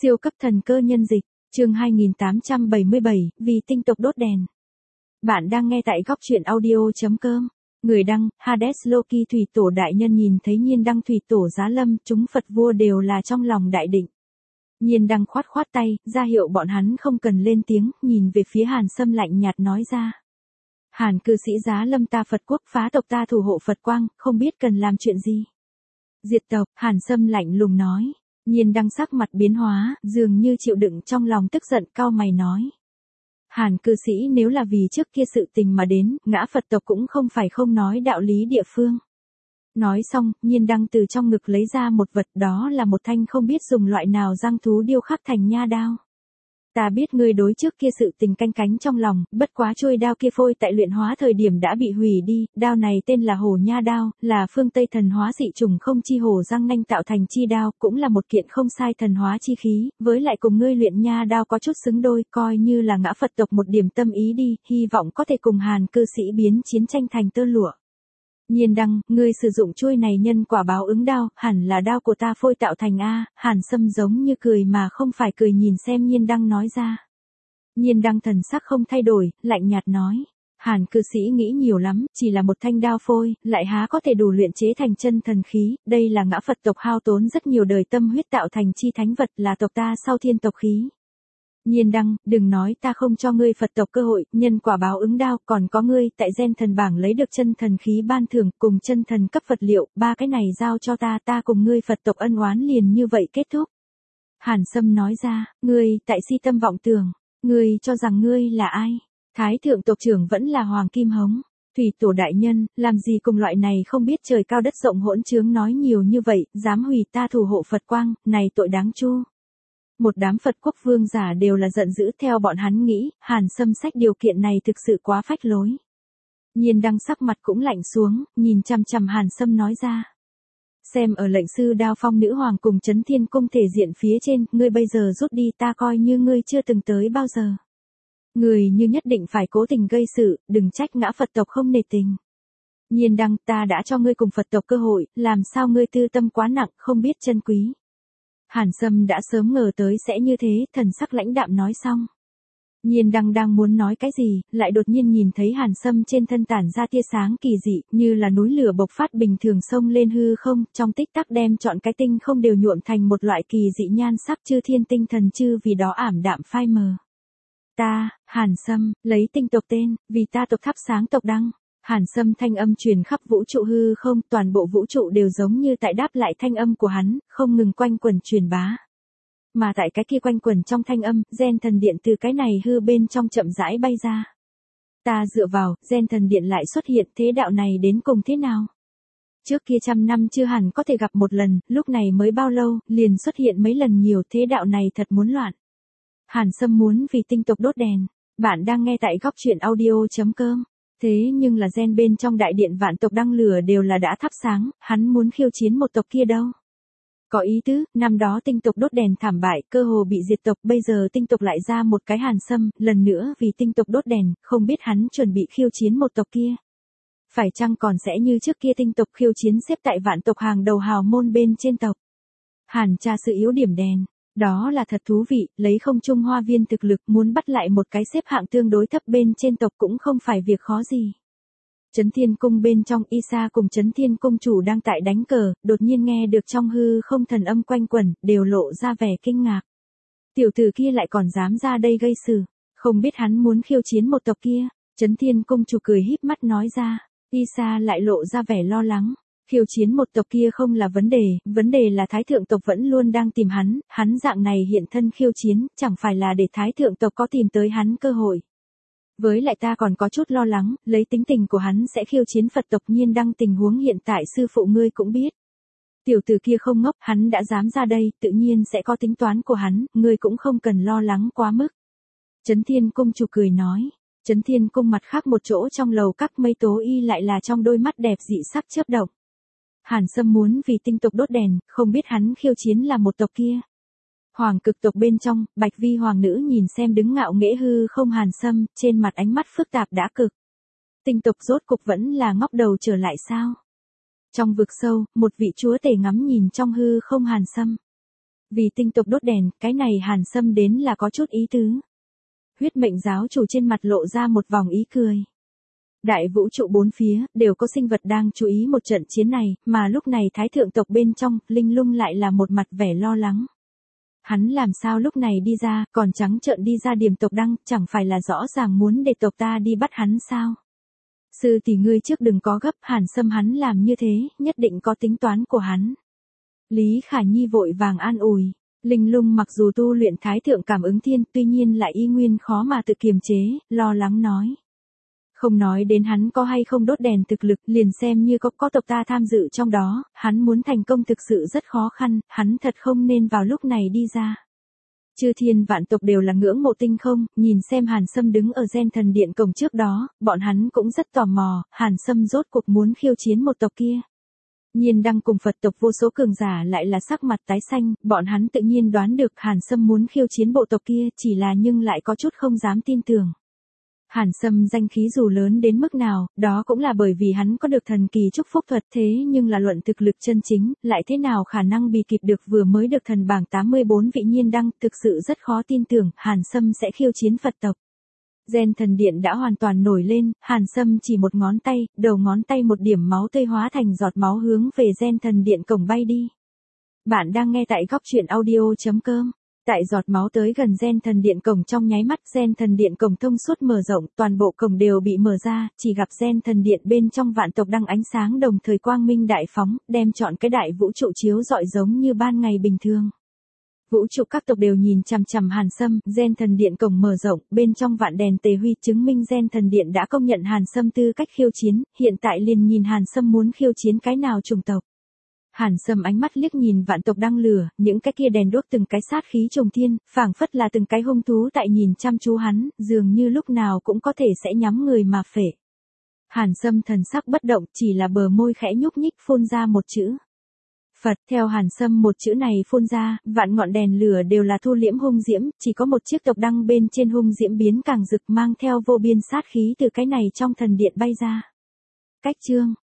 Siêu cấp thần cơ nhân dịch, chương 2877, vì tinh tộc đốt đèn. Bạn đang nghe tại góc truyện audio.com. Người đăng, Hades Loki thủy tổ đại nhân nhìn thấy Nhiên đăng thủy tổ giá lâm, chúng Phật vua đều là trong lòng đại định. Nhiên đăng khoát khoát tay, ra hiệu bọn hắn không cần lên tiếng, nhìn về phía Hàn Sâm lạnh nhạt nói ra. Hàn cư sĩ giá lâm ta Phật quốc, phá tộc ta thủ hộ Phật quang, không biết cần làm chuyện gì. Diệt tộc, Hàn Sâm lạnh lùng nói. Nhiên đăng sắc mặt biến hóa, dường như chịu đựng trong lòng tức giận, cau mày nói. Hàn cư sĩ nếu là vì trước kia sự tình mà đến, ngã Phật tộc cũng không phải không nói đạo lý địa phương. Nói xong, Nhiên đăng từ trong ngực lấy ra một vật, đó là một thanh không biết dùng loại nào răng thú điêu khắc thành nha đao. Ta biết ngươi đối trước kia sự tình canh cánh trong lòng, bất quá trôi đao kia phôi tại luyện hóa thời điểm đã bị hủy đi, đao này tên là hổ nha đao, là phương Tây thần hóa dị trùng không chi hổ răng nanh tạo thành chi đao, cũng là một kiện không sai thần hóa chi khí, với lại cùng ngươi luyện nha đao có chút xứng đôi, coi như là ngã Phật tộc một điểm tâm ý đi, hy vọng có thể cùng Hàn cư sĩ biến chiến tranh thành tơ lụa. Nhiên đăng, ngươi sử dụng chuôi này nhân quả báo ứng đao, hẳn là đao của ta phôi tạo thành a. Hàn Sâm giống như cười mà không phải cười nhìn xem Nhiên đăng nói ra. Nhiên đăng thần sắc không thay đổi, lạnh nhạt nói. Hàn cư sĩ nghĩ nhiều lắm, chỉ là một thanh đao phôi, lại há có thể đủ luyện chế thành chân thần khí, đây là ngã Phật tộc hao tốn rất nhiều đời tâm huyết tạo thành chi thánh vật, là tộc ta sau thiên tộc khí. Nhiên đăng, đừng nói ta không cho ngươi Phật tộc cơ hội, nhân quả báo ứng đao, còn có ngươi, tại gen thần bảng lấy được chân thần khí ban thưởng, cùng chân thần cấp vật liệu, ba cái này giao cho ta cùng ngươi Phật tộc ân oán liền như vậy kết thúc. Hàn Sâm nói ra, ngươi, tại si tâm vọng tưởng, ngươi cho rằng ngươi là ai? Thái thượng tộc trưởng vẫn là Hoàng Kim Hống. Thủy tổ đại nhân, làm gì cùng loại này không biết trời cao đất rộng hỗn trướng nói nhiều như vậy, dám hủy ta thủ hộ Phật quang, này tội đáng chu. Một đám Phật quốc vương giả đều là giận dữ, theo bọn hắn nghĩ, Hàn Sâm sách điều kiện này thực sự quá phách lối. Nhiên đăng sắc mặt cũng lạnh xuống, nhìn chằm chằm Hàn Sâm nói ra. Xem ở lệnh sư Đao Phong nữ hoàng cùng Chấn Thiên cung thể diện phía trên, ngươi bây giờ rút đi, ta coi như ngươi chưa từng tới bao giờ. Ngươi như nhất định phải cố tình gây sự, đừng trách ngã Phật tộc không nể tình. Nhiên đăng, ta đã cho ngươi cùng Phật tộc cơ hội, làm sao ngươi tư tâm quá nặng, không biết chân quý. Hàn Sâm đã sớm ngờ tới sẽ như thế, thần sắc lãnh đạm nói xong. Nhiên đăng đang muốn nói cái gì, lại đột nhiên nhìn thấy Hàn Sâm trên thân tản ra tia sáng kỳ dị, như là núi lửa bộc phát bình thường xông lên hư không, trong tích tắc đem chọn cái tinh không đều nhuộm thành một loại kỳ dị nhan sắc chư thiên tinh thần chư vì đó ảm đạm phai mờ. Ta, Hàn Sâm, lấy tinh tộc tên, vì ta tộc thắp sáng tộc đăng. Hàn Sâm thanh âm truyền khắp vũ trụ hư không, toàn bộ vũ trụ đều giống như tại đáp lại thanh âm của hắn, không ngừng quanh quẩn truyền bá. Mà tại cái kia quanh quẩn trong thanh âm, gen thần điện từ cái này hư bên trong chậm rãi bay ra. Ta dựa vào, gen thần điện lại xuất hiện, thế đạo này đến cùng thế nào? Trước kia 100 năm chưa hẳn có thể gặp một lần, lúc này mới bao lâu, liền xuất hiện mấy lần nhiều, thế đạo này thật muốn loạn. Hàn Sâm muốn vì tinh tộc đốt đèn. Bạn đang nghe tại góc truyện audio.com. Thế nhưng là gen bên trong đại điện vạn tộc đăng lửa đều là đã thắp sáng, hắn muốn khiêu chiến một tộc kia đâu. Có ý tứ, năm đó tinh tộc đốt đèn thảm bại, cơ hồ bị diệt tộc, bây giờ tinh tộc lại ra một cái Hàn Sâm, lần nữa vì tinh tộc đốt đèn, không biết hắn chuẩn bị khiêu chiến một tộc kia. Phải chăng còn sẽ như trước kia tinh tộc khiêu chiến xếp tại vạn tộc hàng đầu hào môn bên trên tộc. Hàn tra sự yếu điểm đèn. Đó là thật thú vị, lấy không trung hoa viên thực lực muốn bắt lại một cái xếp hạng tương đối thấp bên trên tộc cũng không phải việc khó gì. Chấn Thiên cung bên trong Isa cùng Chấn Thiên cung chủ đang tại đánh cờ, đột nhiên nghe được trong hư không thần âm quanh quẩn, đều lộ ra vẻ kinh ngạc. Tiểu tử kia lại còn dám ra đây gây sự, không biết hắn muốn khiêu chiến một tộc kia. Chấn Thiên cung chủ cười híp mắt nói ra, Isa lại lộ ra vẻ lo lắng. Khiêu chiến một tộc kia không là vấn đề là Thái thượng tộc vẫn luôn đang tìm hắn dạng này hiện thân khiêu chiến, chẳng phải là để Thái thượng tộc có tìm tới hắn cơ hội. Với lại ta còn có chút lo lắng, lấy tính tình của hắn sẽ khiêu chiến Phật tộc. Nhiên đăng tình huống hiện tại sư phụ ngươi cũng biết. Tiểu tử kia không ngốc, hắn đã dám ra đây, tự nhiên sẽ có tính toán của hắn, ngươi cũng không cần lo lắng quá mức. Chấn Thiên cung chủ cười nói. Chấn Thiên cung mặt khác một chỗ trong lầu các mây tố y lại là trong đôi mắt đẹp dị sắc chớp động. Hàn Sâm muốn vì tinh tộc đốt đèn, không biết hắn khiêu chiến là một tộc kia. Hoàng cực tộc bên trong, Bạch Vi hoàng nữ nhìn xem đứng ngạo nghễ hư không Hàn Sâm, trên mặt ánh mắt phức tạp đã cực. Tinh tộc rốt cục vẫn là ngóc đầu trở lại sao? Trong vực sâu, một vị chúa tể ngắm nhìn trong hư không Hàn Sâm. Vì tinh tộc đốt đèn, cái này Hàn Sâm đến là có chút ý tứ. Huyết mệnh giáo chủ trên mặt lộ ra một vòng ý cười. Đại vũ trụ bốn phía, đều có sinh vật đang chú ý một trận chiến này, mà lúc này thái thượng tộc bên trong, Linh Lung lại là một mặt vẻ lo lắng. Hắn làm sao lúc này đi ra, còn trắng trợn đi ra Điềm tộc Đăng, chẳng phải là rõ ràng muốn để tộc ta đi bắt hắn sao? Sư tỷ ngươi trước đừng có gấp, Hàn Sâm hắn làm như thế, nhất định có tính toán của hắn. Lý Khả Nhi vội vàng an ủi. Linh Lung mặc dù tu luyện thái thượng cảm ứng thiên, tuy nhiên lại y nguyên khó mà tự kiềm chế, lo lắng nói. Không nói đến hắn có hay không đốt đèn thực lực, liền xem như có tộc ta tham dự trong đó, hắn muốn thành công thực sự rất khó khăn, hắn thật không nên vào lúc này đi ra. Chư thiên vạn tộc đều là ngưỡng mộ tinh không, nhìn xem Hàn Sâm đứng ở Gen Thần Điện cổng trước đó, bọn hắn cũng rất tò mò, Hàn Sâm rốt cuộc muốn khiêu chiến một tộc kia. Nhiên Đăng cùng Phật tộc vô số cường giả lại là sắc mặt tái xanh, bọn hắn tự nhiên đoán được Hàn Sâm muốn khiêu chiến bộ tộc kia, chỉ là nhưng lại có chút không dám tin tưởng. Hàn Sâm danh khí dù lớn đến mức nào, đó cũng là bởi vì hắn có được thần kỳ chúc phúc thuật, thế nhưng là luận thực lực chân chính, lại thế nào khả năng bị kịp được vừa mới được thần bảng 84 vị Nhiên Đăng, thực sự rất khó tin tưởng, Hàn Sâm sẽ khiêu chiến Phật tộc. Gen Thần Điện đã hoàn toàn nổi lên, Hàn Sâm chỉ một ngón tay, đầu ngón tay một điểm máu tươi hóa thành giọt máu hướng về Gen Thần Điện cổng bay đi. Bạn đang nghe tại góc truyện audio.com. Tại giọt máu tới gần Gen Thần Điện cổng trong nháy mắt, Gen Thần Điện cổng thông suốt mở rộng, toàn bộ cổng đều bị mở ra, chỉ gặp Gen Thần Điện bên trong vạn tộc đăng ánh sáng đồng thời quang minh đại phóng, đem trọn cái đại vũ trụ chiếu rọi giống như ban ngày bình thường. Vũ trụ các tộc đều nhìn chằm chằm Hàn Sâm, Gen Thần Điện cổng mở rộng, bên trong vạn đèn tề huy chứng minh Gen Thần Điện đã công nhận Hàn Sâm tư cách khiêu chiến, hiện tại liền nhìn Hàn Sâm muốn khiêu chiến cái nào chủng tộc. Hàn Sâm ánh mắt liếc nhìn vạn tộc đang lửa, những cái kia đèn đốt từng cái sát khí trùng thiên, phảng phất là từng cái hung thú tại nhìn chăm chú hắn, dường như lúc nào cũng có thể sẽ nhắm người mà phệ. Hàn Sâm thần sắc bất động, chỉ là bờ môi khẽ nhúc nhích phun ra một chữ. Phật, theo Hàn Sâm một chữ này phun ra, vạn ngọn đèn lửa đều là thu liễm hung diễm, chỉ có một chiếc tộc đăng bên trên hung diễm biến càng rực mang theo vô biên sát khí từ cái này trong thần điện bay ra. Cách chương